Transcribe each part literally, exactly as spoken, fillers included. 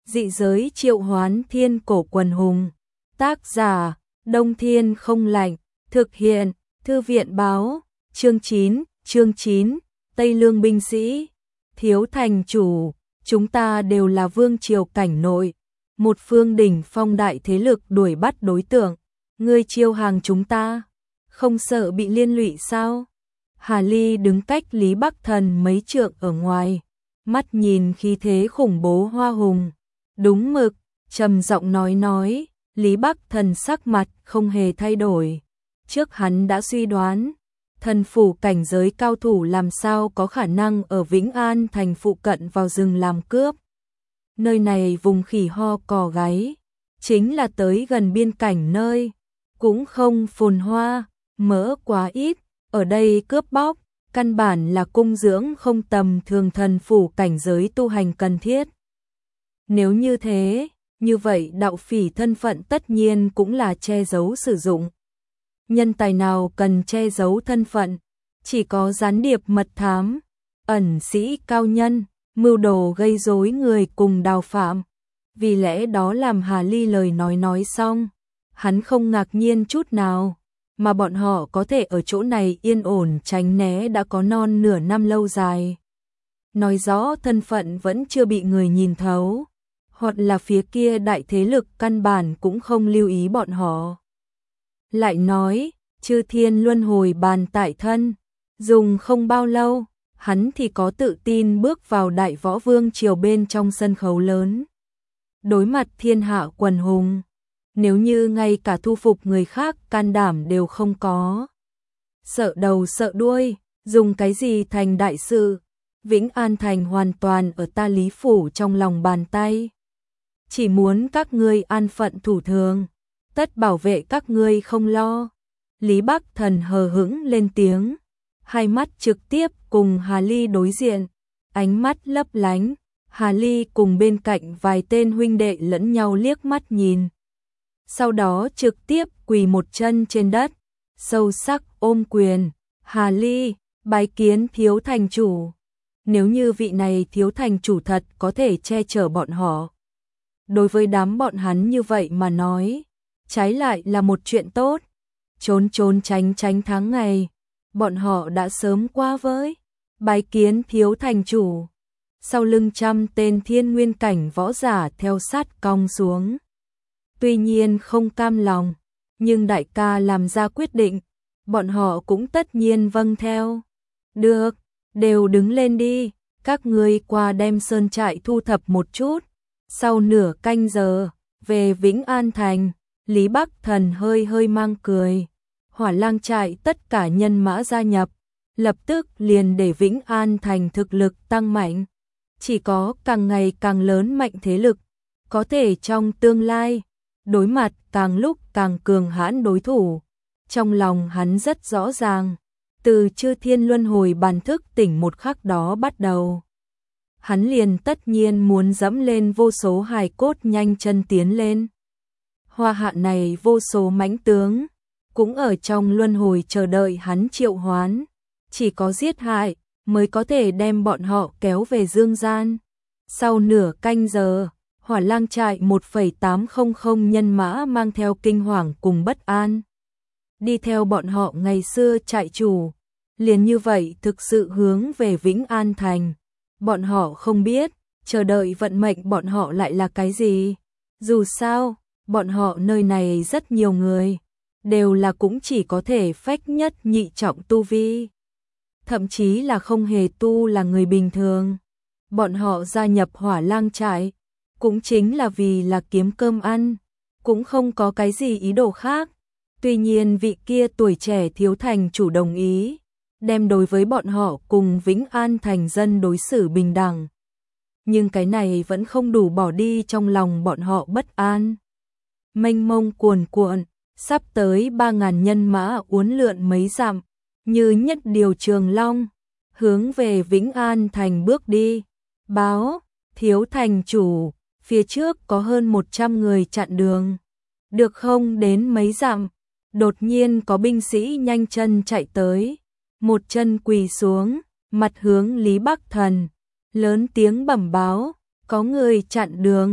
Dị giới triệu hoán thiên cổ quần hùng. Tác giả, Đông Thiên không lạnh. Thực hiện, Thư viện báo. Chương chín, chương chín, Tây Lương binh sĩ. Thiếu thành chủ, chúng ta đều là vương triều cảnh nội. Một phương đỉnh phong đại thế lực đuổi bắt đối tượng. Ngươi chiêu hàng chúng ta, không sợ bị liên lụy sao? Hà Ly đứng cách Lý Bắc Thần mấy trượng ở ngoài, mắt nhìn khí thế khủng bố hoa hùng. Đúng mực, trầm giọng nói nói, Lý Bắc Thần sắc mặt không hề thay đổi. Trước hắn đã suy đoán, thần phủ cảnh giới cao thủ làm sao có khả năng ở Vĩnh An thành phụ cận vào rừng làm cướp. Nơi này vùng khỉ ho cò gáy, chính là tới gần biên cảnh nơi, cũng không phồn hoa, mỡ quá ít, ở đây cướp bóc, căn bản là cung dưỡng không tầm thường thần phủ cảnh giới tu hành cần thiết. Nếu như thế, như vậy đạo phỉ thân phận tất nhiên cũng là che giấu sử dụng. Nhân tài nào cần che giấu thân phận, chỉ có gián điệp mật thám, ẩn sĩ cao nhân, mưu đồ gây rối người cùng đào phạm. Vì lẽ đó làm Hà Ly lời nói nói xong, hắn không ngạc nhiên chút nào, mà bọn họ có thể ở chỗ này yên ổn tránh né đã có non nửa năm lâu dài. Nói rõ thân phận vẫn chưa bị người nhìn thấu, hoặc là phía kia đại thế lực căn bản cũng không lưu ý bọn họ. Lại nói, Chư Thiên Luân Hồi Bàn tại thân, dùng không bao lâu, hắn thì có tự tin bước vào Đại Võ Vương triều bên trong sân khấu lớn. Đối mặt thiên hạ quần hùng, nếu như ngay cả thu phục người khác can đảm đều không có, sợ đầu sợ đuôi, dùng cái gì thành đại sự? Vĩnh An thành hoàn toàn ở ta Lý phủ trong lòng bàn tay. Chỉ muốn các ngươi an phận thủ thường, tất bảo vệ các ngươi không lo. Lý Bắc Thần hờ hững lên tiếng, hai mắt trực tiếp cùng Hà Ly đối diện, ánh mắt lấp lánh. Hà Ly cùng bên cạnh vài tên huynh đệ lẫn nhau liếc mắt nhìn. Sau đó trực tiếp quỳ một chân trên đất, sâu sắc ôm quyền. Hà Ly, bái kiến thiếu thành chủ. Nếu như vị này thiếu thành chủ thật có thể che chở bọn họ, đối với đám bọn hắn như vậy mà nói, trái lại là một chuyện tốt. Trốn trốn tránh tránh tháng ngày, bọn họ đã sớm qua với. Bái kiến thiếu thành chủ. Sau lưng trăm tên thiên nguyên cảnh võ giả theo sát cong xuống. Tuy nhiên không cam lòng, nhưng đại ca làm ra quyết định, bọn họ cũng tất nhiên vâng theo. Được, đều đứng lên đi, các ngươi qua đem sơn trại thu thập một chút. Sau nửa canh giờ, về Vĩnh An thành, Lý Bắc Thần hơi hơi mang cười. Hỏa lang trại tất cả nhân mã gia nhập, lập tức liền để Vĩnh An thành thực lực tăng mạnh. Chỉ có càng ngày càng lớn mạnh thế lực, có thể trong tương lai, đối mặt càng lúc càng cường hãn đối thủ. Trong lòng hắn rất rõ ràng, từ Chư Thiên Luân Hồi Bàn thức tỉnh một khắc đó bắt đầu, hắn liền tất nhiên muốn dẫm lên vô số hài cốt nhanh chân tiến lên. Hoa hạ này vô số mãnh tướng, cũng ở trong luân hồi chờ đợi hắn triệu hoán. Chỉ có giết hại mới có thể đem bọn họ kéo về dương gian. Sau nửa canh giờ, Hỏa lang trại một phẩy tám không không nhân mã mang theo kinh hoàng cùng bất an, đi theo bọn họ ngày xưa trại chủ, liền như vậy thực sự hướng về Vĩnh An thành. Bọn họ không biết, chờ đợi vận mệnh bọn họ lại là cái gì. Dù sao, bọn họ nơi này rất nhiều người, đều là cũng chỉ có thể phách nhất nhị trọng tu vi, thậm chí là không hề tu là người bình thường. Bọn họ gia nhập Hỏa lang trại, cũng chính là vì là kiếm cơm ăn, cũng không có cái gì ý đồ khác. Tuy nhiên vị kia tuổi trẻ thiếu thành chủ đồng ý, đem đối với bọn họ cùng Vĩnh An thành dân đối xử bình đẳng. Nhưng cái này vẫn không đủ bỏ đi trong lòng bọn họ bất an. Mênh mông cuồn cuộn, sắp tới ba ngàn nhân mã uốn lượn mấy dặm, như nhất điều trường long, hướng về Vĩnh An thành bước đi. Báo, thiếu thành chủ, phía trước có hơn một trăm người chặn đường. Được không đến mấy dặm, đột nhiên có binh sĩ nhanh chân chạy tới, một chân quỳ xuống, mặt hướng Lý Bắc Thần, lớn tiếng bẩm báo, có người chặn đường.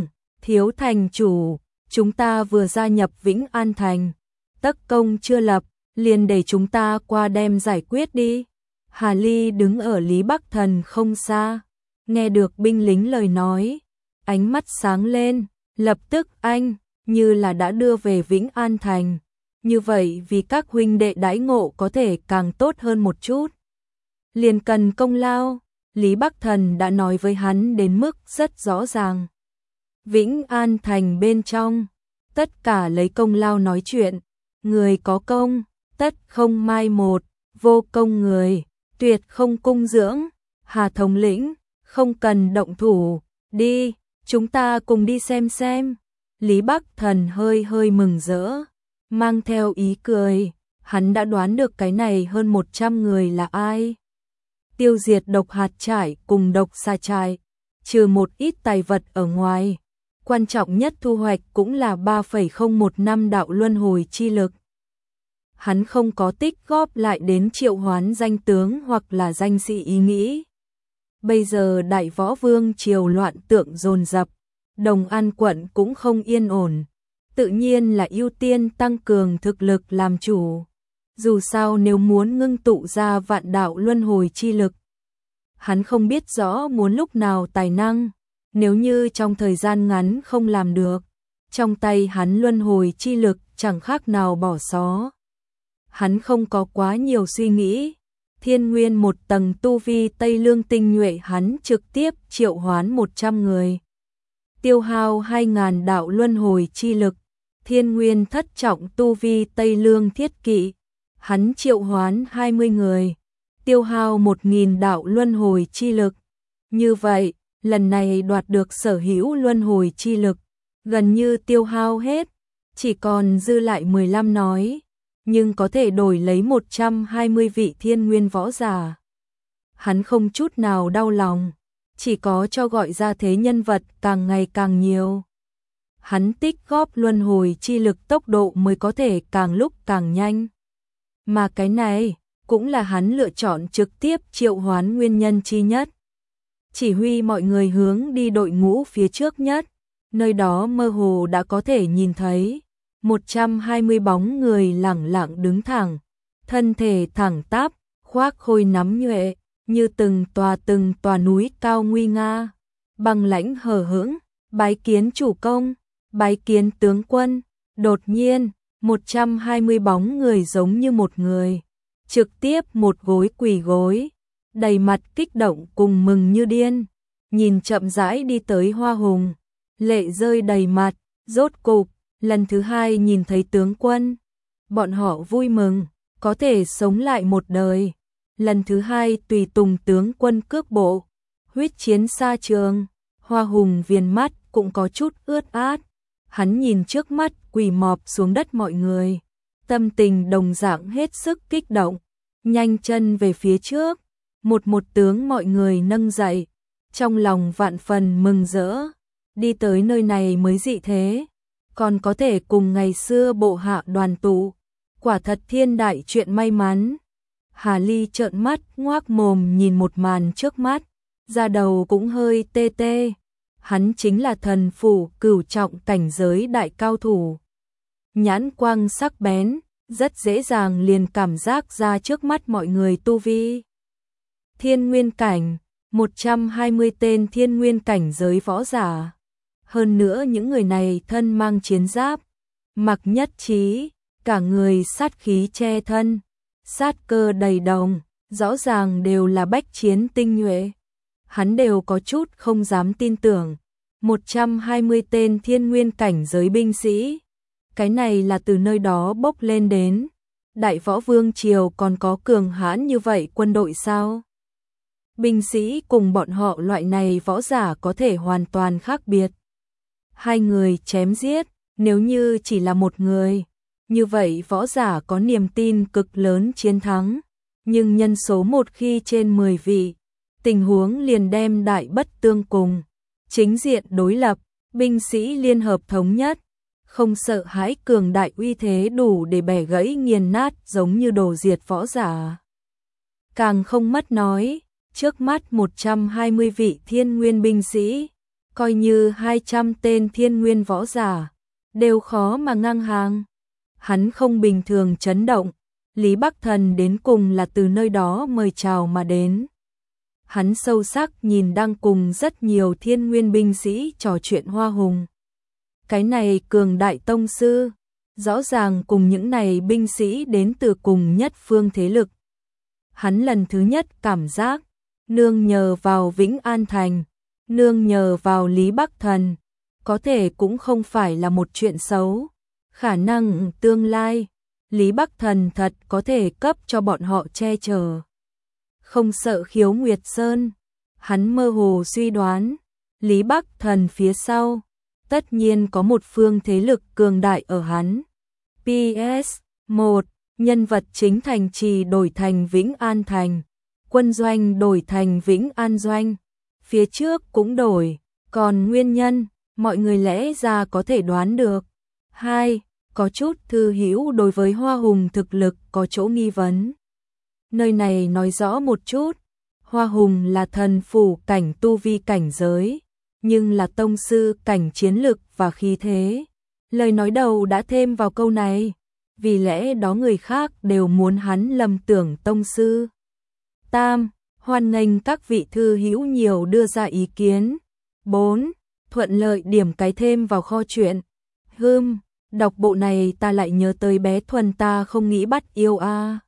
Thiếu thành chủ, chúng ta vừa gia nhập Vĩnh An Thành, tất công chưa lập, liền để chúng ta qua đem giải quyết đi. Hà Ly đứng ở Lý Bắc Thần không xa, nghe được binh lính lời nói, ánh mắt sáng lên, lập tức anh, như là đã đưa về Vĩnh An Thành. Như vậy vì các huynh đệ đãi ngộ có thể càng tốt hơn một chút. Liền cần công lao, Lý Bắc Thần đã nói với hắn đến mức rất rõ ràng. Vĩnh An Thành bên trong, tất cả lấy công lao nói chuyện, người có công, tất không mai một, vô công người, tuyệt không cung dưỡng. Hà thống lĩnh, không cần động thủ, đi, chúng ta cùng đi xem xem. Lý Bắc Thần hơi hơi mừng rỡ, mang theo ý cười, hắn đã đoán được cái này hơn một trăm người là ai. Tiêu diệt độc hạt trải cùng độc xà trải, trừ một ít tài vật ở ngoài, quan trọng nhất thu hoạch cũng là ba phẩy không một năm đạo luân hồi chi lực. Hắn không có tích góp lại đến triệu hoán danh tướng hoặc là danh sĩ ý nghĩ. Bây giờ Đại Võ Vương triều loạn tượng dồn dập, Đồng An quận cũng không yên ổn, tự nhiên là ưu tiên tăng cường thực lực làm chủ. Dù sao nếu muốn ngưng tụ ra vạn đạo luân hồi chi lực, hắn không biết rõ muốn lúc nào tài năng, nếu như trong thời gian ngắn không làm được, trong tay hắn luân hồi chi lực chẳng khác nào bỏ xó. Hắn không có quá nhiều suy nghĩ, thiên nguyên một tầng tu vi Tây Lương tinh nhuệ hắn trực tiếp triệu hoán một trăm người. Tiêu hao hai nghìn đạo luân hồi chi lực, thiên nguyên thất trọng tu vi Tây Lương thiết kỵ, hắn triệu hoán hai mươi người, tiêu hao một nghìn đạo luân hồi chi lực. Như vậy, lần này đoạt được sở hữu luân hồi chi lực, gần như tiêu hao hết, chỉ còn dư lại mười lăm nói, nhưng có thể đổi lấy một trăm hai mươi vị thiên nguyên võ giả. Hắn không chút nào đau lòng, chỉ có cho gọi ra thế nhân vật càng ngày càng nhiều. Hắn tích góp luân hồi chi lực tốc độ mới có thể càng lúc càng nhanh. Mà cái này, cũng là hắn lựa chọn trực tiếp triệu hoán nguyên nhân chi nhất. Chỉ huy mọi người hướng đi đội ngũ phía trước nhất, nơi đó mơ hồ đã có thể nhìn thấy một trăm hai mươi bóng người lẳng lặng đứng thẳng, thân thể thẳng tắp, khoác khôi nắm nhuệ, như từng tòa từng tòa núi cao nguy nga, bằng lãnh hờ hững, bái kiến chủ công, bái kiến tướng quân. Đột nhiên, một trăm hai mươi bóng người giống như một người, trực tiếp một gối quỳ gối, đầy mặt kích động cùng mừng như điên, nhìn chậm rãi đi tới Hoa Hùng, lệ rơi đầy mặt, rốt cục, lần thứ hai nhìn thấy tướng quân. Bọn họ vui mừng, có thể sống lại một đời, lần thứ hai tùy tùng tướng quân cước bộ, huyết chiến xa trường. Hoa Hùng viền mắt cũng có chút ướt át, hắn nhìn trước mắt quỳ mọp xuống đất mọi người, tâm tình đồng dạng hết sức kích động, nhanh chân về phía trước, một một tướng mọi người nâng dậy, trong lòng vạn phần mừng rỡ, đi tới nơi này mới dị thế, còn có thể cùng ngày xưa bộ hạ đoàn tụ, quả thật thiên đại chuyện may mắn. Hà Ly trợn mắt ngoác mồm nhìn một màn trước mắt, da đầu cũng hơi tê tê. Hắn chính là thần phủ cửu trọng cảnh giới đại cao thủ. Nhãn quang sắc bén, rất dễ dàng liền cảm giác ra trước mắt mọi người tu vi. Thiên nguyên cảnh, một trăm hai mươi tên thiên nguyên cảnh giới võ giả. Hơn nữa những người này thân mang chiến giáp, mặc nhất trí, cả người sát khí che thân, sát cơ đầy đồng, rõ ràng đều là bách chiến tinh nhuệ. Hắn đều có chút không dám tin tưởng, một trăm hai mươi tên thiên nguyên cảnh giới binh sĩ, cái này là từ nơi đó bốc lên đến. Đại Võ Vương triều còn có cường hãn như vậy quân đội sao? Binh sĩ cùng bọn họ loại này võ giả có thể hoàn toàn khác biệt. Hai người chém giết, nếu như chỉ là một người, như vậy võ giả có niềm tin cực lớn chiến thắng, nhưng nhân số một khi trên mười vị, tình huống liền đem đại bất tương cùng, chính diện đối lập, binh sĩ liên hợp thống nhất, không sợ hãi cường đại uy thế đủ để bẻ gãy nghiền nát giống như đồ diệt võ giả. Càng không mất nói, trước mắt một trăm hai mươi vị thiên nguyên binh sĩ, coi như hai trăm tên thiên nguyên võ giả, đều khó mà ngang hàng. Hắn không bình thường chấn động, Lý Bắc Thần đến cùng là từ nơi đó mời chào mà đến. Hắn sâu sắc nhìn đang cùng rất nhiều thiên nguyên binh sĩ trò chuyện Hoa Hùng. Cái này cường đại tông sư, rõ ràng cùng những này binh sĩ đến từ cùng nhất phương thế lực. Hắn lần thứ nhất cảm giác, nương nhờ vào Vĩnh An Thành, nương nhờ vào Lý Bắc Thần, có thể cũng không phải là một chuyện xấu. Khả năng tương lai, Lý Bắc Thần thật có thể cấp cho bọn họ che chở. Không sợ Khiếu Nguyệt Sơn, hắn mơ hồ suy đoán, Lý Bắc Thần phía sau, tất nhiên có một phương thế lực cường đại ở hắn. pê ét một. Nhân vật chính thành trì đổi thành Vĩnh An Thành, quân doanh đổi thành Vĩnh An Doanh, phía trước cũng đổi, còn nguyên nhân, mọi người lẽ ra có thể đoán được. Hai. Có chút thư hữu đối với Hoa Hùng thực lực có chỗ nghi vấn. Nơi này nói rõ một chút, Hoa Hùng là thần phủ cảnh tu vi cảnh giới, nhưng là tông sư cảnh chiến lực và khí thế. Lời nói đầu đã thêm vào câu này, vì lẽ đó người khác đều muốn hắn lầm tưởng tông sư. Tam. Hoan nghênh các vị thư hữu nhiều đưa ra ý kiến. Bốn. Thuận lợi điểm cái thêm vào kho truyện. Hừm, đọc bộ này ta lại nhớ tới bé Thuần ta không nghĩ bắt yêu a. À.